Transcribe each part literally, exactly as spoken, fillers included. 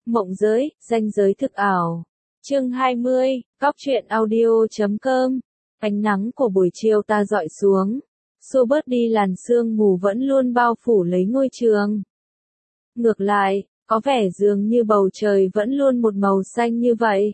Mộng giới, ranh giới thực ảo. Chương hai mươi, Góc truyện audio chấm com. Ánh nắng của buổi chiều ta dọi xuống, xua bớt đi làn sương mù vẫn luôn bao phủ lấy ngôi trường. Ngược lại, có vẻ dường như bầu trời vẫn luôn một màu xanh như vậy.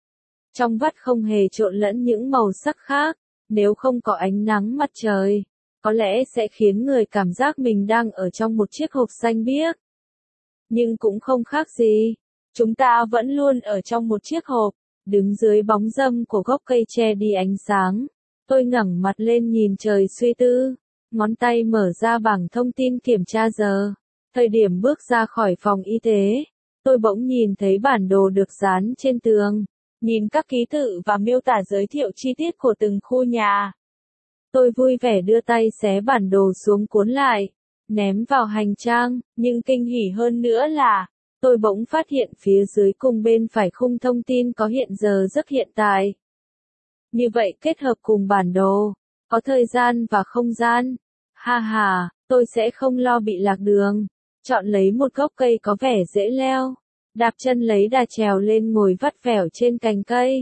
Trong vắt không hề trộn lẫn những màu sắc khác, nếu không có ánh nắng mặt trời, có lẽ sẽ khiến người cảm giác mình đang ở trong một chiếc hộp xanh biếc. Nhưng cũng không khác gì, chúng ta vẫn luôn ở trong một chiếc hộp, đứng dưới bóng râm của gốc cây che đi ánh sáng. Tôi ngẩng mặt lên nhìn trời suy tư, ngón tay mở ra bảng thông tin kiểm tra giờ. Thời điểm bước ra khỏi phòng y tế, tôi bỗng nhìn thấy bản đồ được dán trên tường, nhìn các ký tự và miêu tả giới thiệu chi tiết của từng khu nhà. Tôi vui vẻ đưa tay xé bản đồ xuống cuốn lại, ném vào hành trang, nhưng kinh hỉ hơn nữa là, tôi bỗng phát hiện phía dưới cùng bên phải khung thông tin có hiện giờ giấc hiện tại. Như vậy kết hợp cùng bản đồ, có thời gian và không gian. Ha ha, tôi sẽ không lo bị lạc đường. Chọn lấy một gốc cây có vẻ dễ leo, đạp chân lấy đà trèo lên ngồi vắt vẻo trên cành cây.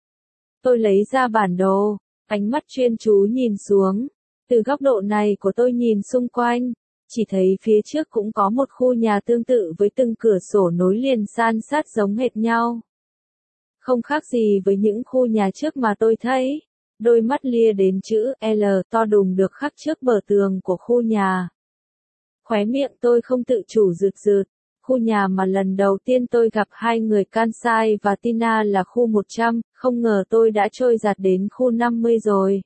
Tôi lấy ra bản đồ, ánh mắt chuyên chú nhìn xuống. Từ góc độ này của tôi nhìn xung quanh, chỉ thấy phía trước cũng có một khu nhà tương tự với từng cửa sổ nối liền san sát giống hệt nhau. Không khác gì với những khu nhà trước mà tôi thấy. Đôi mắt lia đến chữ L to đùng được khắc trước bờ tường của khu nhà. Khóe miệng tôi không tự chủ rượt rượt. Khu nhà mà lần đầu tiên tôi gặp hai người Kansai và Tina là khu một trăm, không ngờ tôi đã trôi dạt đến khu năm mươi rồi.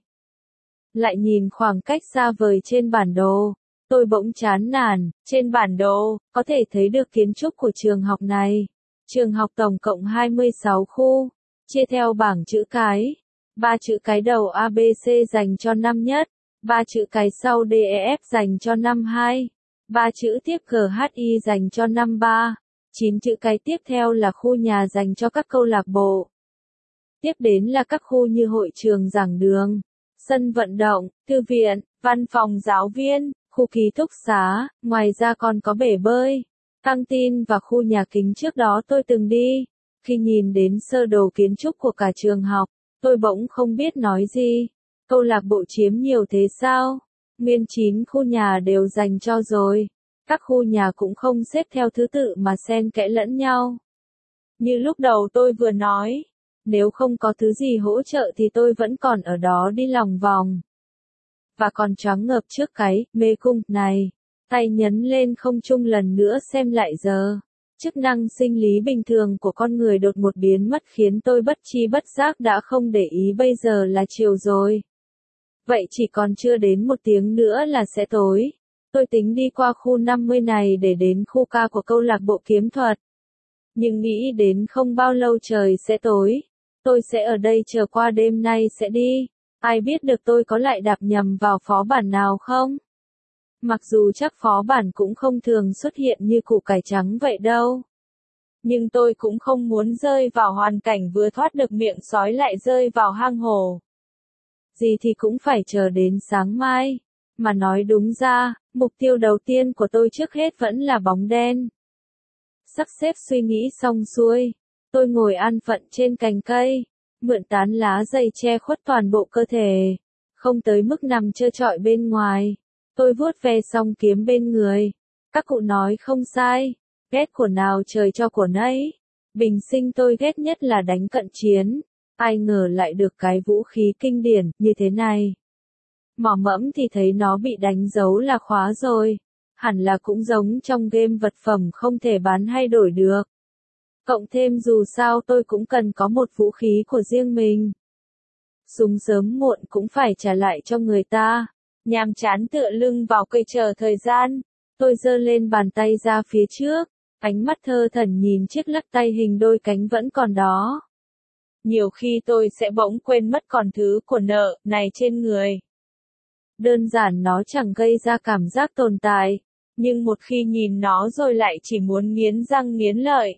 Lại nhìn khoảng cách xa vời trên bản đồ, tôi bỗng chán nản. Trên bản đồ, có thể thấy được kiến trúc của trường học này. Trường học tổng cộng hai mươi sáu khu, chia theo bảng chữ cái. Ba chữ cái đầu A B C dành cho năm nhất, ba chữ cái sau D E F dành cho năm hai, ba chữ tiếp G H I dành cho năm ba, chín chữ cái tiếp theo là khu nhà dành cho các câu lạc bộ. Tiếp đến là các khu như hội trường giảng đường, sân vận động, thư viện, văn phòng giáo viên, khu ký túc xá, ngoài ra còn có bể bơi, căng tin và khu nhà kính trước đó tôi từng đi. Khi nhìn đến sơ đồ kiến trúc của cả trường học, tôi bỗng không biết nói gì. Câu lạc bộ chiếm nhiều thế sao? Nguyên chín khu nhà đều dành cho rồi. Các khu nhà cũng không xếp theo thứ tự mà xen kẽ lẫn nhau. Như lúc đầu tôi vừa nói, nếu không có thứ gì hỗ trợ thì tôi vẫn còn ở đó đi lòng vòng. Và còn choáng ngợp trước cái mê cung này. Tay nhấn lên không trung lần nữa xem lại giờ. Chức năng sinh lý bình thường của con người đột một biến mất khiến tôi bất tri bất giác đã không để ý bây giờ là chiều rồi. Vậy chỉ còn chưa đến một tiếng nữa là sẽ tối. Tôi tính đi qua khu năm mươi này để đến khu ca của câu lạc bộ kiếm thuật. Nhưng nghĩ đến không bao lâu trời sẽ tối. Tôi sẽ ở đây chờ qua đêm nay sẽ đi. Ai biết được tôi có lại đạp nhầm vào phó bản nào không? Mặc dù chắc phó bản cũng không thường xuất hiện như củ cải trắng vậy đâu. Nhưng tôi cũng không muốn rơi vào hoàn cảnh vừa thoát được miệng sói lại rơi vào hang hổ. Gì thì cũng phải chờ đến sáng mai. Mà nói đúng ra, mục tiêu đầu tiên của tôi trước hết vẫn là bóng đen. Sắp xếp suy nghĩ xong xuôi. Tôi ngồi an phận trên cành cây, mượn tán lá dày che khuất toàn bộ cơ thể. Không tới mức nằm trơ trọi bên ngoài. Tôi vuốt ve xong kiếm bên người. Các cụ nói không sai, ghét của nào trời cho của nấy. Bình sinh tôi ghét nhất là đánh cận chiến. Ai ngờ lại được cái vũ khí kinh điển như thế này. Mỏ mẫm thì thấy nó bị đánh dấu là khóa rồi. Hẳn là cũng giống trong game vật phẩm không thể bán hay đổi được. Cộng thêm dù sao tôi cũng cần có một vũ khí của riêng mình. Súng sớm muộn cũng phải trả lại cho người ta. Nhàm chán tựa lưng vào cây chờ thời gian, tôi giơ lên bàn tay ra phía trước, ánh mắt thơ thẩn nhìn chiếc lắc tay hình đôi cánh vẫn còn đó. Nhiều khi tôi sẽ bỗng quên mất còn thứ của nợ này trên người. Đơn giản nó chẳng gây ra cảm giác tồn tại, nhưng một khi nhìn nó rồi lại chỉ muốn nghiến răng nghiến lợi.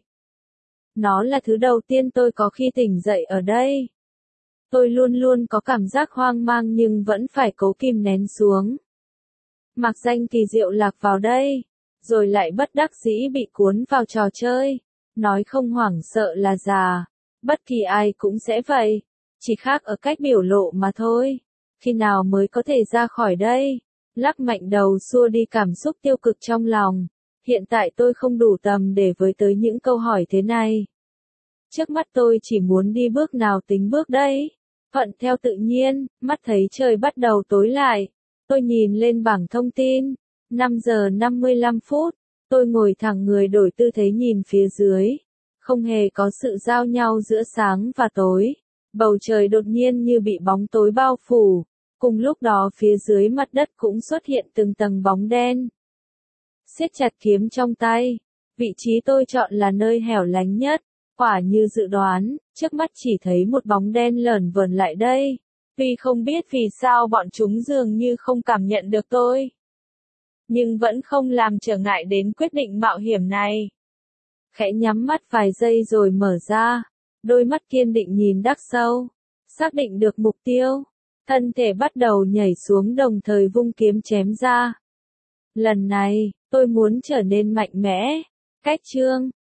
Nó là thứ đầu tiên tôi có khi tỉnh dậy ở đây. Tôi luôn luôn có cảm giác hoang mang nhưng vẫn phải cố kìm nén xuống. Mặc danh kỳ diệu lạc vào đây, rồi lại bất đắc dĩ bị cuốn vào trò chơi. Nói không hoảng sợ là già, bất kỳ ai cũng sẽ vậy, chỉ khác ở cách biểu lộ mà thôi. Khi nào mới có thể ra khỏi đây? Lắc mạnh đầu xua đi cảm xúc tiêu cực trong lòng. Hiện tại tôi không đủ tầm để với tới những câu hỏi thế này. Trước mắt tôi chỉ muốn đi bước nào tính bước đấy. Thuận theo tự nhiên, mắt thấy trời bắt đầu tối lại. Tôi nhìn lên bảng thông tin. năm giờ năm mươi lăm phút. Tôi ngồi thẳng người đổi tư thế nhìn phía dưới. Không hề có sự giao nhau giữa sáng và tối. Bầu trời đột nhiên như bị bóng tối bao phủ. Cùng lúc đó phía dưới mặt đất cũng xuất hiện từng tầng bóng đen. Siết chặt kiếm trong tay. Vị trí tôi chọn là nơi hẻo lánh nhất. Quả như dự đoán, trước mắt chỉ thấy một bóng đen lởn vởn lại đây. Vì không biết vì sao bọn chúng dường như không cảm nhận được tôi. Nhưng vẫn không làm trở ngại đến quyết định mạo hiểm này. Khẽ nhắm mắt vài giây rồi mở ra. Đôi mắt kiên định nhìn đắc sâu. Xác định được mục tiêu. Thân thể bắt đầu nhảy xuống đồng thời vung kiếm chém ra. Lần này, tôi muốn trở nên mạnh mẽ. Cách chương